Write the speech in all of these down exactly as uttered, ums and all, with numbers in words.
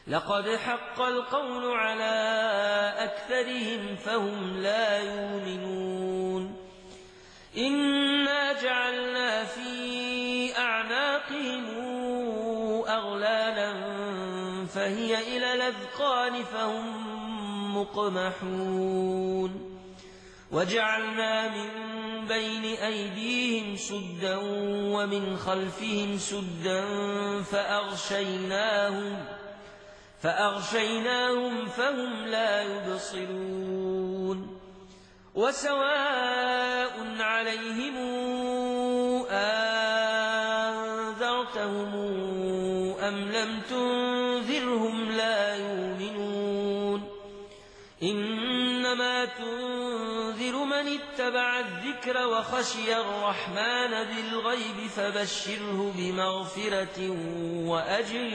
لقد حق القول على أكثرهم فهم لا يؤمنون إنا جعلنا في أعناقهم أغلالا فهي إلى الأذقان فهم مقمحون وجعلنا من بين أيديهم سدا ومن خلفهم سدا فأغشيناهم فأغشيناهم فهم لا يبصرون وسواء عليهم أنذرتهم أم لم تنذرهم لا يؤمنون إنما تنذر من اتبع الذكر وخشي الرحمن بالغيب فبشره بمغفرة وأجر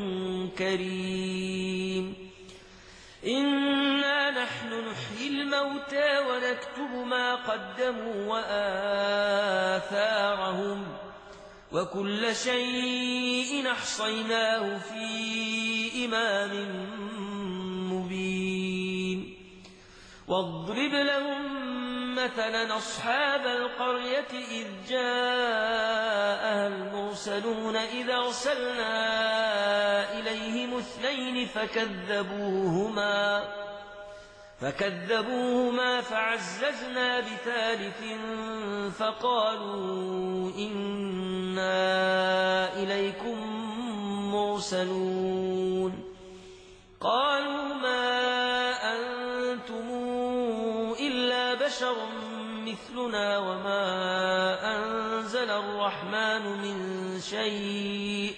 كريم إنا نحن نحيي الموتى ونكتب ما قدموا وآثارهم وكل شيء أحصيناه في إمام مبين واضرب لهم مثلا أصحاب القرية إذ جاءها المرسلون إذ أرسلنا إليهم اثنين فكذبوهما فكذبوهما فعززنا بثالث فقالوا إنا إليكم مرسلون قالوا ما أنتم إلا بشر مثلنا وما أنزل الرحمن من شيء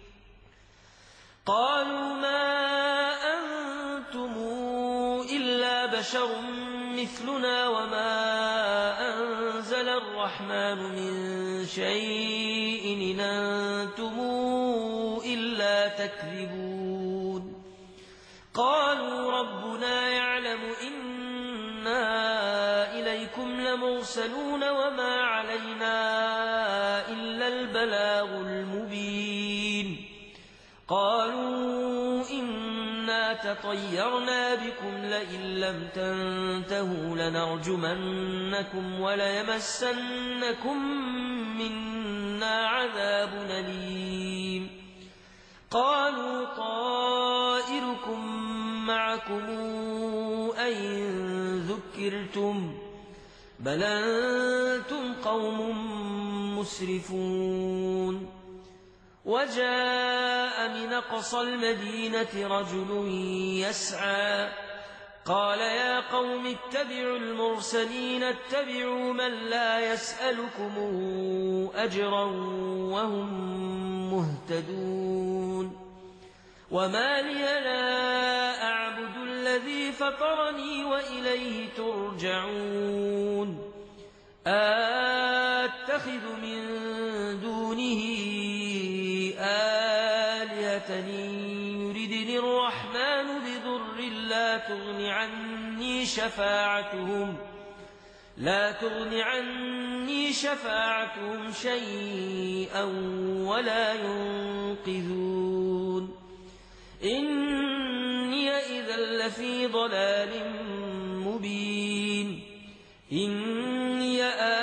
قالوا ما أنتم إلا بشر مثلنا وما أنزل الرحمن من شيء إن أنتم إلا تكذبون قالوا ربنا يعلم إنا إليكم لمرسلون وما علينا إلا البلاغ المبين قالوا إنا تطيرنا بكم لئن لم تنتهوا لنرجمنكم وليمسنكم منا عذاب أليم قالوا طائركم معكم أئن ذكرتم بل أنتم قوم مسرفون وجاء من أقصى المدينة رجل يسعى قال يا قوم اتبعوا المرسلين اتبعوا من لا يسألكم أجرا وهم مهتدون وما لي لا أعبد الذي فطرني وإليه ترجعون أتخذ من دونه آلهة يردني الرحمن بضر لا تغن عني شفاعتهم لا تغن عني شفاعتهم شيئا ولا ينقذون إني إذا لفي ضلال مبين إني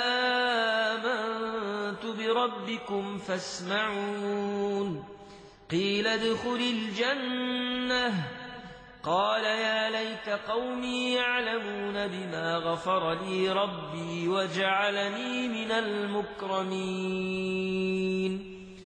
آمنت بربكم فاسمعون قيل ادخل الجنة قال يا ليت قومي يعلمون بما غفر لي ربي وجعلني من المكرمين